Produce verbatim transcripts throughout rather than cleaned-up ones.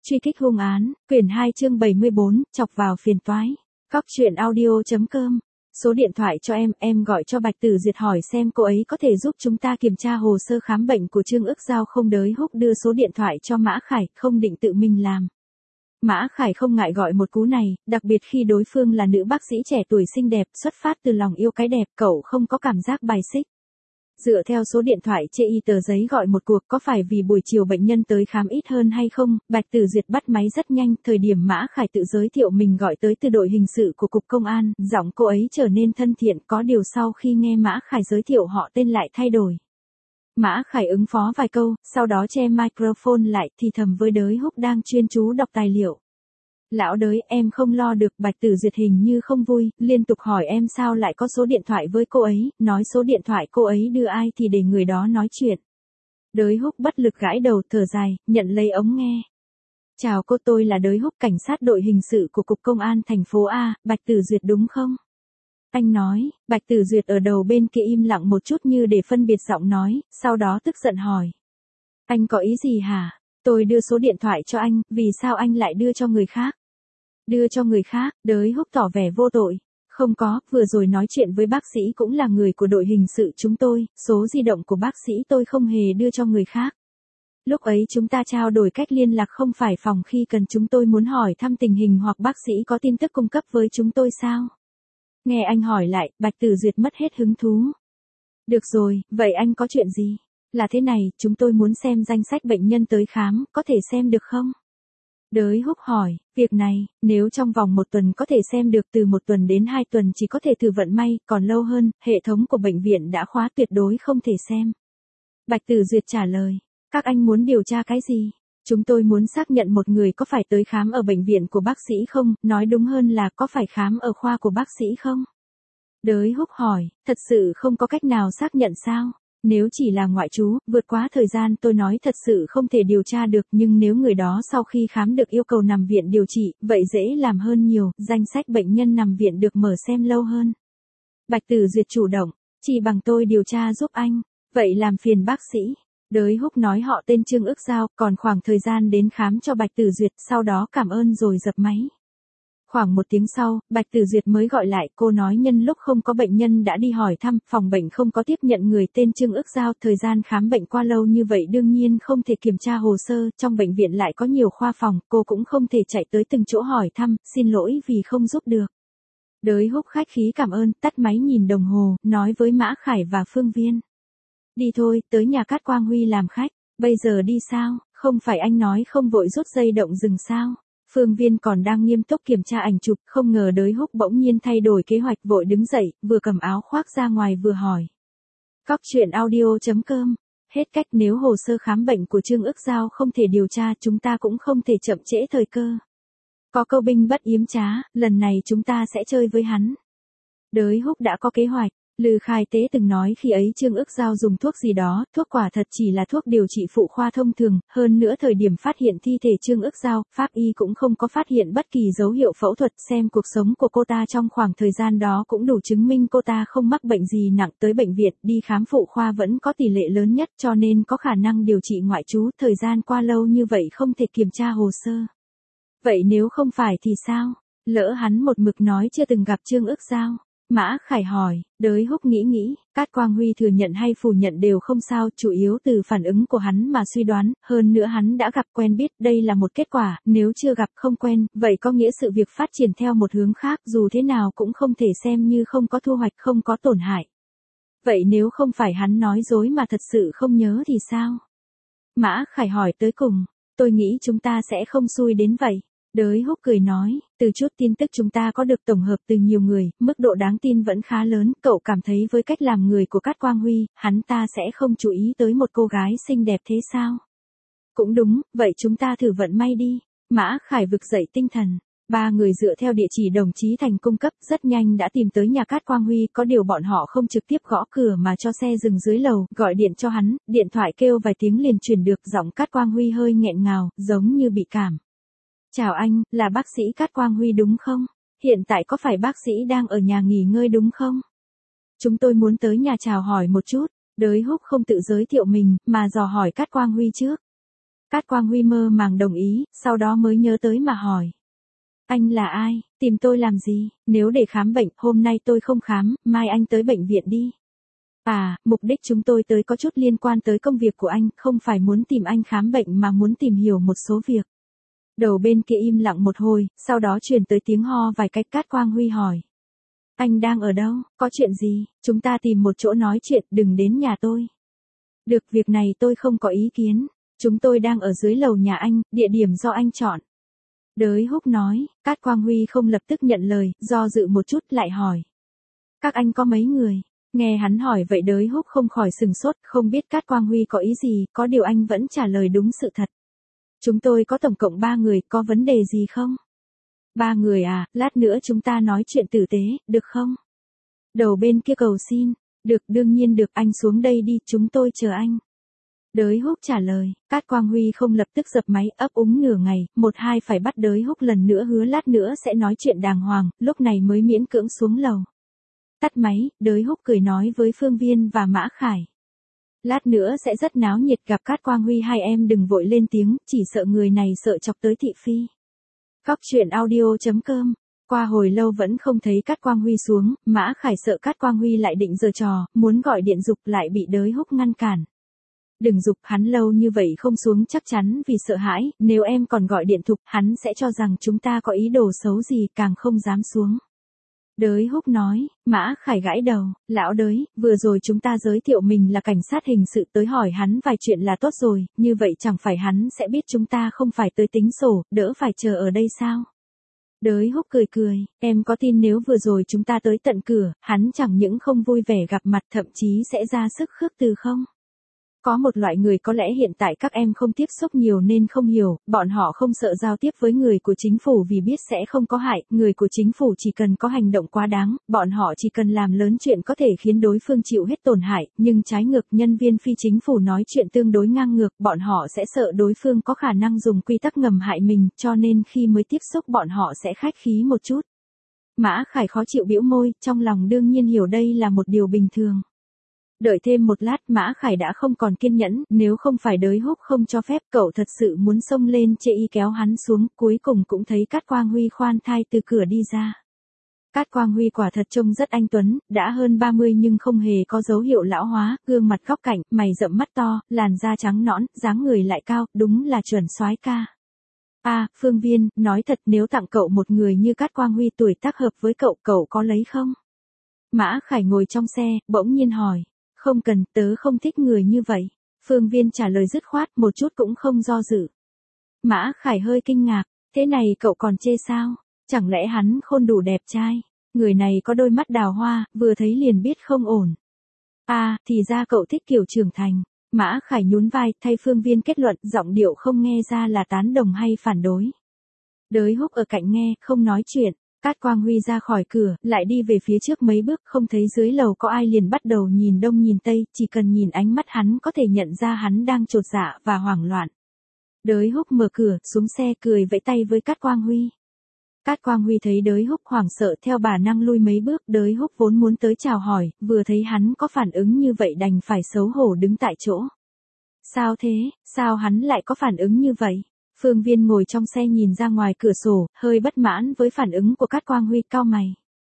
Truy kích hung án, quyển hai chương bảy mươi bốn, chọc vào phiền toái. Cóc truyện audio.com. Số điện thoại cho em, em gọi cho Bạch Tử Duyệt hỏi xem cô ấy có thể giúp chúng ta kiểm tra hồ sơ khám bệnh của Trương Ức Giao không. Đới Húc đưa số điện thoại cho Mã Khải, không định tự mình làm. Mã Khải không ngại gọi một cú này, đặc biệt khi đối phương là nữ bác sĩ trẻ tuổi xinh đẹp, xuất phát từ lòng yêu cái đẹp, cậu không có cảm giác bài xích. Dựa theo số điện thoại chê y tờ giấy gọi một cuộc, có phải vì buổi chiều bệnh nhân tới khám ít hơn hay không? Bạch Tử Duyệt bắt máy rất nhanh, thời điểm Mã Khải tự giới thiệu mình gọi tới từ đội hình sự của Cục Công an, giọng cô ấy trở nên thân thiện, có điều sau khi nghe Mã Khải giới thiệu họ tên lại thay đổi. Mã Khải ứng phó vài câu, sau đó che microphone lại, thì thầm với Đới Húc đang chuyên chú đọc tài liệu. Lão Đới, em không lo được. Bạch Tử Duyệt hình như không vui, liên tục hỏi em sao lại có số điện thoại với cô ấy, nói số điện thoại cô ấy đưa ai thì để người đó nói chuyện. Đới Húc bất lực gãi đầu, thở dài, nhận lấy ống nghe. Chào cô, tôi là Đới Húc, cảnh sát đội hình sự của Cục Công an thành phố A, Bạch Tử Duyệt đúng không? Anh nói. Bạch Tử Duyệt ở đầu bên kia im lặng một chút như để phân biệt giọng nói, sau đó tức giận hỏi. Anh có ý gì hả? Tôi đưa số điện thoại cho anh, vì sao anh lại đưa cho người khác? Đưa cho người khác? Đới Húc tỏ vẻ vô tội. Không có, vừa rồi nói chuyện với bác sĩ cũng là người của đội hình sự chúng tôi, số di động của bác sĩ tôi không hề đưa cho người khác. Lúc ấy chúng ta trao đổi cách liên lạc không phải phòng khi cần chúng tôi muốn hỏi thăm tình hình hoặc bác sĩ có tin tức cung cấp với chúng tôi sao? Nghe anh hỏi lại, Bạch Tử Duyệt mất hết hứng thú. Được rồi, vậy anh có chuyện gì? Là thế này, chúng tôi muốn xem danh sách bệnh nhân tới khám, có thể xem được không? Đới Húc hỏi, việc này, nếu trong vòng một tuần có thể xem được, từ một tuần đến hai tuần chỉ có thể thử vận may, còn lâu hơn, hệ thống của bệnh viện đã khóa, tuyệt đối không thể xem. Bạch Tử Duyệt trả lời, các anh muốn điều tra cái gì? Chúng tôi muốn xác nhận một người có phải tới khám ở bệnh viện của bác sĩ không, nói đúng hơn là có phải khám ở khoa của bác sĩ không? Đới Húc hỏi, thật sự không có cách nào xác nhận sao? Nếu chỉ là ngoại trú, vượt quá thời gian tôi nói thật sự không thể điều tra được, nhưng nếu người đó sau khi khám được yêu cầu nằm viện điều trị, vậy dễ làm hơn nhiều, danh sách bệnh nhân nằm viện được mở xem lâu hơn. Bạch Tử Duyệt chủ động, chỉ bằng tôi điều tra giúp anh, vậy làm phiền bác sĩ. Đới Húc nói họ tên Trương Ức Giao, còn khoảng thời gian đến khám cho Bạch Tử Duyệt, sau đó cảm ơn rồi dập máy. Khoảng một tiếng sau, Bạch Tử Duyệt mới gọi lại, cô nói nhân lúc không có bệnh nhân đã đi hỏi thăm, phòng bệnh không có tiếp nhận người tên Trương Ức Giao, thời gian khám bệnh qua lâu như vậy đương nhiên không thể kiểm tra hồ sơ, trong bệnh viện lại có nhiều khoa phòng, cô cũng không thể chạy tới từng chỗ hỏi thăm, xin lỗi vì không giúp được. Đới Húc khách khí cảm ơn, tắt máy nhìn đồng hồ, nói với Mã Khải và Phương Viên. Đi thôi, tới nhà Cát Quang Huy làm khách, bây giờ đi sao, không phải anh nói không vội rút dây động rừng sao? Phương Viên còn đang nghiêm túc kiểm tra ảnh chụp, không ngờ Đới Húc bỗng nhiên thay đổi kế hoạch, vội đứng dậy, vừa cầm áo khoác ra ngoài vừa hỏi. Cóc truyện audio.com. Hết cách, nếu hồ sơ khám bệnh của Trương Ức Giao không thể điều tra, chúng ta cũng không thể chậm trễ thời cơ. Có câu binh bất yếm trá, lần này chúng ta sẽ chơi với hắn. Đới Húc đã có kế hoạch. Lư Khai Tế từng nói khi ấy Trương Ức Giao dùng thuốc gì đó, thuốc quả thật chỉ là thuốc điều trị phụ khoa thông thường, hơn nữa thời điểm phát hiện thi thể Trương Ức Giao, pháp y cũng không có phát hiện bất kỳ dấu hiệu phẫu thuật, xem cuộc sống của cô ta trong khoảng thời gian đó cũng đủ chứng minh cô ta không mắc bệnh gì nặng, tới bệnh viện, đi khám phụ khoa vẫn có tỷ lệ lớn nhất, cho nên có khả năng điều trị ngoại trú, thời gian qua lâu như vậy không thể kiểm tra hồ sơ. Vậy nếu không phải thì sao? Lỡ hắn một mực nói chưa từng gặp Trương Ức Giao? Mã Khải hỏi. Đới Húc nghĩ nghĩ, Cát Quang Huy thừa nhận hay phủ nhận đều không sao, chủ yếu từ phản ứng của hắn mà suy đoán, hơn nữa hắn đã gặp quen biết, đây là một kết quả, nếu chưa gặp không quen, vậy có nghĩa sự việc phát triển theo một hướng khác, dù thế nào cũng không thể xem như không có thu hoạch, không có tổn hại. Vậy nếu không phải hắn nói dối mà thật sự không nhớ thì sao? Mã Khải hỏi tới cùng, tôi nghĩ chúng ta sẽ không xui đến vậy. Đới Húc cười nói, từ chút tin tức chúng ta có được tổng hợp từ nhiều người, mức độ đáng tin vẫn khá lớn, cậu cảm thấy với cách làm người của Cát Quang Huy, hắn ta sẽ không chú ý tới một cô gái xinh đẹp thế sao? Cũng đúng, vậy chúng ta thử vận may đi. Mã Khải vực dậy tinh thần. Ba người dựa theo địa chỉ đồng chí Thành cung cấp, rất nhanh đã tìm tới nhà Cát Quang Huy, có điều bọn họ không trực tiếp gõ cửa mà cho xe dừng dưới lầu, gọi điện cho hắn, điện thoại kêu vài tiếng liền truyền được, giọng Cát Quang Huy hơi nghẹn ngào, giống như bị cảm. Chào anh, là bác sĩ Cát Quang Huy đúng không? Hiện tại có phải bác sĩ đang ở nhà nghỉ ngơi đúng không? Chúng tôi muốn tới nhà chào hỏi một chút. Đới Húc không tự giới thiệu mình, mà dò hỏi Cát Quang Huy trước. Cát Quang Huy mơ màng đồng ý, sau đó mới nhớ tới mà hỏi. Anh là ai, tìm tôi làm gì, nếu để khám bệnh, hôm nay tôi không khám, mai anh tới bệnh viện đi. À, mục đích chúng tôi tới có chút liên quan tới công việc của anh, không phải muốn tìm anh khám bệnh mà muốn tìm hiểu một số việc. Đầu bên kia im lặng một hồi, sau đó truyền tới tiếng ho vài cách. Cát Quang Huy hỏi. Anh đang ở đâu, có chuyện gì, chúng ta tìm một chỗ nói chuyện, đừng đến nhà tôi. Được, việc này tôi không có ý kiến, chúng tôi đang ở dưới lầu nhà anh, địa điểm do anh chọn. Đới Húc nói. Cát Quang Huy không lập tức nhận lời, do dự một chút lại hỏi. Các anh có mấy người? Nghe hắn hỏi vậy Đới Húc không khỏi sừng sốt, không biết Cát Quang Huy có ý gì, có điều anh vẫn trả lời đúng sự thật. Chúng tôi có tổng cộng ba người, có vấn đề gì không? Ba người à, lát nữa chúng ta nói chuyện tử tế, được không? Đầu bên kia cầu xin. Được, đương nhiên được, anh xuống đây đi, chúng tôi chờ anh. Đới Húc trả lời. Cát Quang Huy không lập tức dập máy, ấp úng nửa ngày, một hai phải bắt Đới Húc lần nữa hứa lát nữa sẽ nói chuyện đàng hoàng, lúc này mới miễn cưỡng xuống lầu. Tắt máy, Đới Húc cười nói với Phương Viên và Mã Khải. Lát nữa sẽ rất náo nhiệt, gặp Cát Quang Huy hai em đừng vội lên tiếng, chỉ sợ người này sợ chọc tới thị phi. Cóc truyện audio chấm com. Qua hồi lâu vẫn không thấy Cát Quang Huy xuống, Mã Khải sợ Cát Quang Huy lại định giở trò, muốn gọi điện giục lại bị Đới Húc ngăn cản. Đừng giục hắn, lâu như vậy không xuống chắc chắn vì sợ hãi, nếu em còn gọi điện thục, hắn sẽ cho rằng chúng ta có ý đồ xấu gì, càng không dám xuống. Đới Húc nói. Mã Khải gãi đầu. Lão Đới, vừa rồi chúng ta giới thiệu mình là cảnh sát hình sự, tới hỏi hắn vài chuyện là tốt rồi, như vậy chẳng phải hắn sẽ biết chúng ta không phải tới tính sổ, đỡ phải chờ ở đây sao? Đới Húc cười cười. Em có tin nếu vừa rồi chúng ta tới tận cửa, hắn chẳng những không vui vẻ gặp mặt, thậm chí sẽ ra sức khước từ không? Có một loại người có lẽ hiện tại các em không tiếp xúc nhiều nên không hiểu, bọn họ không sợ giao tiếp với người của chính phủ vì biết sẽ không có hại, người của chính phủ chỉ cần có hành động quá đáng, bọn họ chỉ cần làm lớn chuyện có thể khiến đối phương chịu hết tổn hại, nhưng trái ngược nhân viên phi chính phủ nói chuyện tương đối ngang ngược, bọn họ sẽ sợ đối phương có khả năng dùng quy tắc ngầm hại mình, cho nên khi mới tiếp xúc bọn họ sẽ khách khí một chút. Mã Khải khó chịu bĩu môi, trong lòng đương nhiên hiểu đây là một điều bình thường. Đợi thêm một lát, Mã Khải đã không còn kiên nhẫn, nếu không phải Đới Húc không cho phép, cậu thật sự muốn xông lên chê y kéo hắn xuống, cuối cùng cũng thấy Cát Quang Huy khoan thai từ cửa đi ra. Cát Quang Huy quả thật trông rất anh tuấn, đã hơn ba mươi nhưng không hề có dấu hiệu lão hóa, gương mặt góc cạnh, mày rậm mắt to, làn da trắng nõn, dáng người lại cao, đúng là chuẩn soái ca. À, Phương Viên, nói thật nếu tặng cậu một người như Cát Quang Huy tuổi tác hợp với cậu, cậu có lấy không? Mã Khải ngồi trong xe, bỗng nhiên hỏi. Không cần, tớ không thích người như vậy. Phương Viên trả lời dứt khoát, một chút cũng không do dự. Mã Khải hơi kinh ngạc, thế này cậu còn chê sao? Chẳng lẽ hắn khôn đủ đẹp trai? Người này có đôi mắt đào hoa, vừa thấy liền biết không ổn. À, thì ra cậu thích kiểu trưởng thành. Mã Khải nhún vai, thay Phương Viên kết luận, giọng điệu không nghe ra là tán đồng hay phản đối. Đới Húc ở cạnh nghe, không nói chuyện. Cát Quang Huy ra khỏi cửa, lại đi về phía trước mấy bước, không thấy dưới lầu có ai liền bắt đầu nhìn đông nhìn tây, chỉ cần nhìn ánh mắt hắn có thể nhận ra hắn đang chột dạ và hoảng loạn. Đới Húc mở cửa, xuống xe cười vẫy tay với Cát Quang Huy. Cát Quang Huy thấy Đới Húc hoảng sợ theo bản năng lui mấy bước, Đới Húc vốn muốn tới chào hỏi, vừa thấy hắn có phản ứng như vậy đành phải xấu hổ đứng tại chỗ. Sao thế, sao hắn lại có phản ứng như vậy? Phương Viên ngồi trong xe nhìn ra ngoài cửa sổ, hơi bất mãn với phản ứng của Cát Quang Huy, cau mày.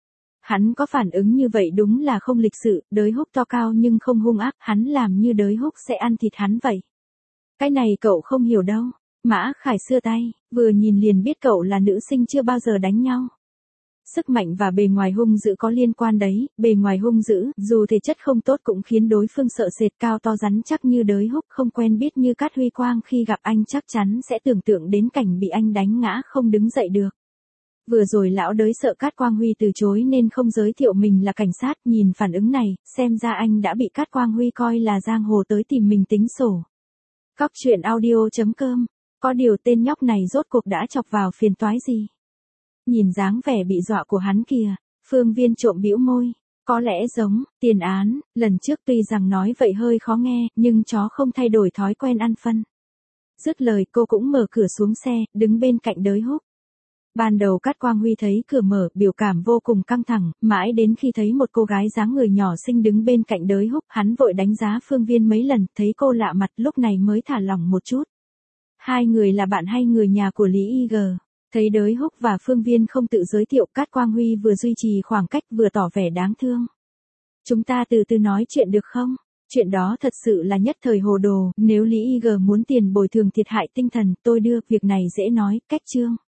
Hắn có phản ứng như vậy đúng là không lịch sự, Đới Húc to cao nhưng không hung ác, hắn làm như Đới Húc sẽ ăn thịt hắn vậy. Cái này cậu không hiểu đâu. Mã Khải xưa tay, vừa nhìn liền biết cậu là nữ sinh chưa bao giờ đánh nhau. Sức mạnh và bề ngoài hung dữ có liên quan đấy, bề ngoài hung dữ, dù thể chất không tốt cũng khiến đối phương sợ sệt, cao to rắn chắc như Đới Húc, không quen biết như Cát Huy Quang, khi gặp anh chắc chắn sẽ tưởng tượng đến cảnh bị anh đánh ngã không đứng dậy được. Vừa rồi lão Đới sợ Cát Quang Huy từ chối nên không giới thiệu mình là cảnh sát, nhìn phản ứng này, xem ra anh đã bị Cát Quang Huy coi là giang hồ tới tìm mình tính sổ. Cóc truyện audio chấm com. Có điều tên nhóc này rốt cuộc đã chọc vào phiền toái gì? Nhìn dáng vẻ bị dọa của hắn kìa, Phương Viên trộm bĩu môi. Có lẽ giống, tiền án, lần trước tuy rằng nói vậy hơi khó nghe, nhưng chó không thay đổi thói quen ăn phân. Dứt lời cô cũng mở cửa xuống xe, đứng bên cạnh Đới Húc. Ban đầu Cát Quang Huy thấy cửa mở, biểu cảm vô cùng căng thẳng, mãi đến khi thấy một cô gái dáng người nhỏ xinh đứng bên cạnh Đới Húc, hắn vội đánh giá Phương Viên mấy lần, thấy cô lạ mặt lúc này mới thả lỏng một chút. Hai người là bạn hay người nhà của Lý Y G. Thấy Đới Húc và Phương Viên không tự giới thiệu, Cát Quang Huy vừa duy trì khoảng cách vừa tỏ vẻ đáng thương. Chúng ta từ từ nói chuyện được không? Chuyện đó thật sự là nhất thời hồ đồ, nếu Lý Y G muốn tiền bồi thường thiệt hại tinh thần, tôi đưa, việc này dễ nói, cách Trương.